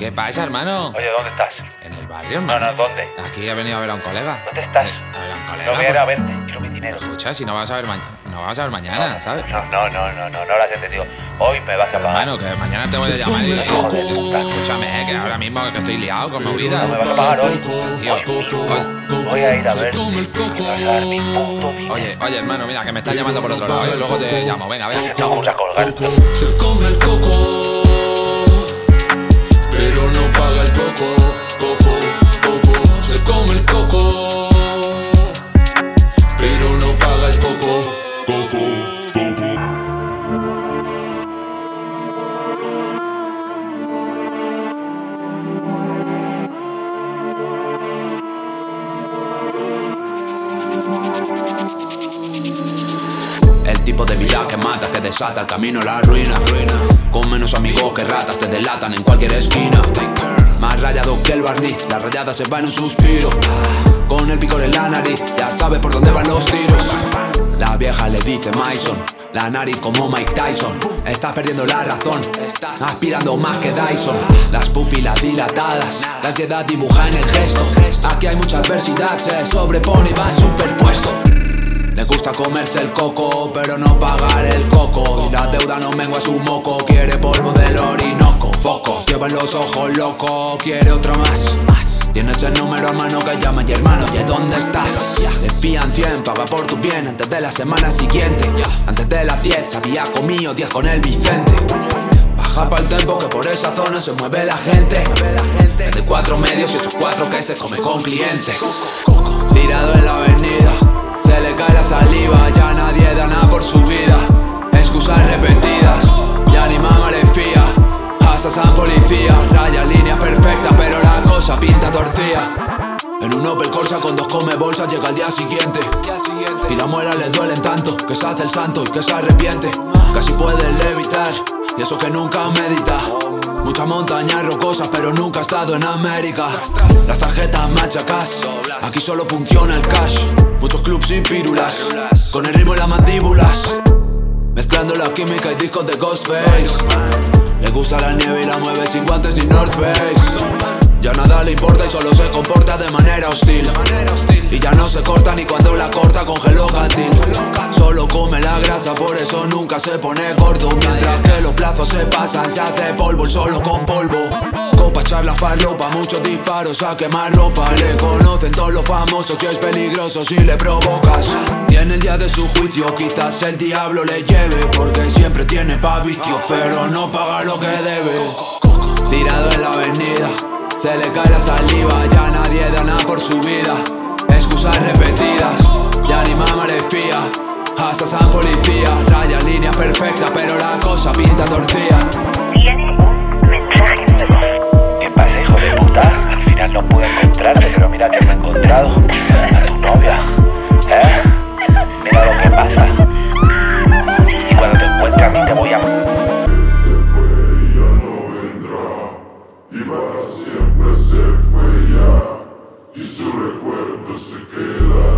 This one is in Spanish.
¿Qué pasa, hermano? Oye, ¿dónde estás? En el barrio, hermano. No, ¿dónde? Aquí he venido a ver a un colega. ¿Dónde estás? A ver a un colega. No voy a ir a verte, quiero mi dinero. Escucha, si no vas a ver mañana, ¿sabes? No lo has entendido. Hoy me vas a pagar. Hermano, que mañana te voy a llamar y... Hijo de puta. Escúchame, que ahora mismo que estoy liado con movidas. No me vas a pagar hoy. Pues, tío, Voy a ir a verte y me vas a dar mi puto dinero. Oye, hermano, mira, que me estás llamando por otro lado, ¿eh? Luego te llamo, venga, Chao, vamos a colgar. Se come el coco, pero no paga el coco. Se come el coco, pero no paga el coco. El tipo de vida que mata, que desata el camino a la ruina. Con menos amigos que ratas te delatan en cualquier esquina. Más rayado que el barniz, la rayada se va en un suspiro. Con el picor en la nariz, ya sabes por dónde van los tiros. La vieja le dice Mason, la nariz como Mike Tyson. Estás perdiendo la razón, aspirando más que Dyson. Las pupilas dilatadas, la ansiedad dibuja en el gesto. Aquí hay mucha adversidad, se sobrepone y va superpuesto. Le gusta comerse el coco, pero no pagar el coco. Y la deuda no mengua su moco, quiere polvo del Orinoco. Foco, lleva en los ojos loco, quiere otro más. Tienes el número a mano que llama y hermano, ¿y dónde estás? Le fían 100, paga por tu bien antes de la semana siguiente. Antes de las 10 se había comido 10 con el Vicente. Baja pa'l tempo que por esa zona se mueve la gente. De 4 medios y otros 4 que se come con clientes. Tirado en la avenida, se le cae la saliva, ya nadie da nada por su vida. Excusas repetidas, ya ni mamá le fía. Asasan policía, raya líneas perfectas, pero la cosa pinta torcida. En un Opel Corsa con 2 come bolsas llega al día siguiente. Y la muela le duelen tanto que se hace el santo y que se arrepiente. Casi puede levitar, y eso que nunca medita. Muchas montañas rocosas, pero nunca ha estado en América. Las tarjetas machacas, aquí solo funciona el cash. Muchos clubs y pírulas, con el ritmo y las mandíbulas. Mezclando la química y discos de Ghostface. Le gusta la nieve y la mueve sin guantes ni North Face. Ya nada le importa y solo se comporta de manera hostil. Y ya no se corta ni cuando la corta con gelocatil. Solo come la grasa, por eso nunca se pone gordo. Mientras que los plazos se pasan, se hace polvo solo con polvo. Copa, charla, farlopa, muchos disparos a quemar ropa. Le conocen todos los famosos que es peligroso si le provocas. Y en el día de su juicio quizás el diablo le lleve, porque siempre tiene pa' vicios, pero no paga lo que debe. Tirado en la avenida, se le cae la saliva, ya nadie da nada por su vida. Excusas repetidas, ya ni mamá le fía. Asasan policía, raya líneas perfectas, pero la cosa pinta torcida. Tiene un mensaje nuevo. ¿Qué pasa, hijo de puta? Al final no pude encontrarte, pero mira que me he encontrado a tu novia. Mira lo que pasa. Y cuando te encuentre a mí te voy a... Se fue y ya no vendrá, y para siempre se fue ya, y su recuerdo se queda.